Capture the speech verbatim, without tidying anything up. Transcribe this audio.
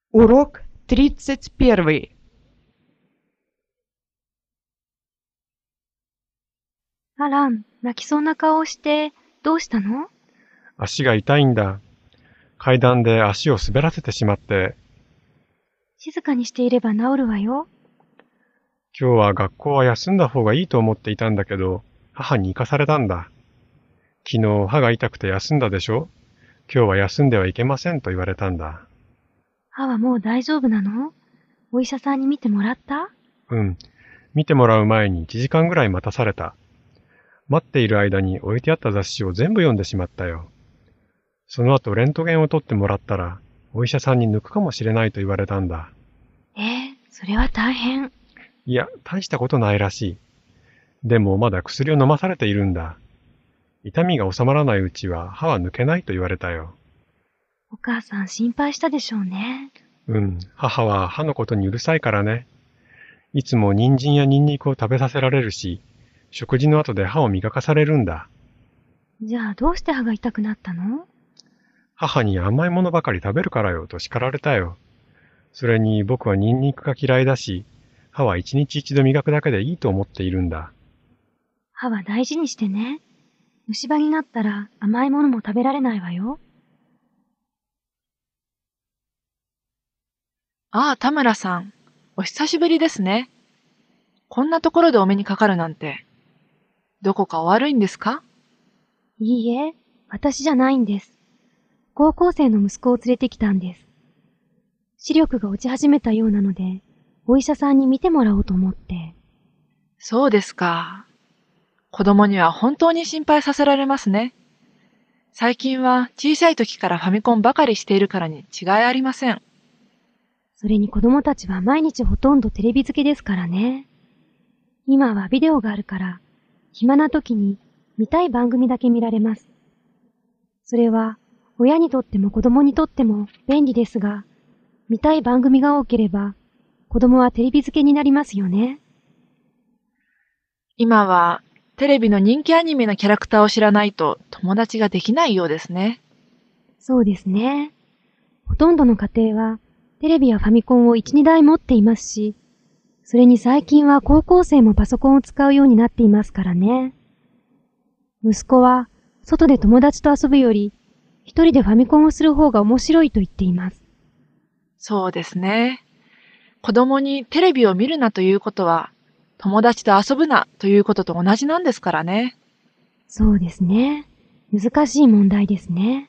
Урок тридцать первый. あら、泣きそうな顔をして、どうしたの？ 足が痛いんだ。階段で足を滑らせてしまって、 静かにしていれば治るわよ。 今日は学校は休んだ方がいいと思っていたんだけど、母に行かされたんだ。昨日歯が痛くて休んだでしょ？今日は休んではいけませんと言われたんだ。 歯はもう大丈夫なの？お医者さんに見てもらった？ うん。見てもらう前にいちじかんぐらい待たされた。待っている間に置いてあった雑誌を全部読んでしまったよ。その後レントゲンを取ってもらったら、お医者さんに抜くかもしれないと言われたんだ。 ええ、それは大変。 いや、大したことないらしい。でもまだ薬を飲まされているんだ。痛みが収まらないうちは歯は抜けないと言われたよ。 お母さん心配したでしょうね。 うん、母は歯のことにうるさいからね。いつも人参やニンニクを食べさせられるし、食事の後で歯を磨かされるんだ。 じゃあどうして歯が痛くなったの？ 母に甘いものばかり食べるからよと叱られたよ。それに僕はニンニクが嫌いだし、歯は一日一度磨くだけでいいと思っているんだ。 歯は大事にしてね。虫歯になったら甘いものも食べられないわよ。 ああ、田村さん。お久しぶりですね。こんなところでお目にかかるなんて。どこかお悪いんですか？ いいえ、私じゃないんです。高校生の息子を連れてきたんです。視力が落ち始めたようなので、お医者さんに見てもらおうと思って。 そうですか。子供には本当に心配させられますね。最近は小さい時からファミコンばかりしているからに違いありません。 それに子供たちは毎日ほとんどテレビ付けですからね。今はビデオがあるから、暇な時に見たい番組だけ見られます。それは親にとっても子供にとっても便利ですが、見たい番組が多ければ、子供はテレビ付けになりますよね。 今はテレビの人気アニメのキャラクターを知らないと友達ができないようですね。 そうですね。ほとんどの家庭はテレビやファミコンをいち、にだい持っていますし、それに最近は高校生もパソコンを使うようになっていますからね。息子は外で友達と遊ぶより、一人でファミコンをする方が面白いと言っています。 そうですね。子供にテレビを見るなということは、友達と遊ぶなということと同じなんですからね。 そうですね。難しい問題ですね。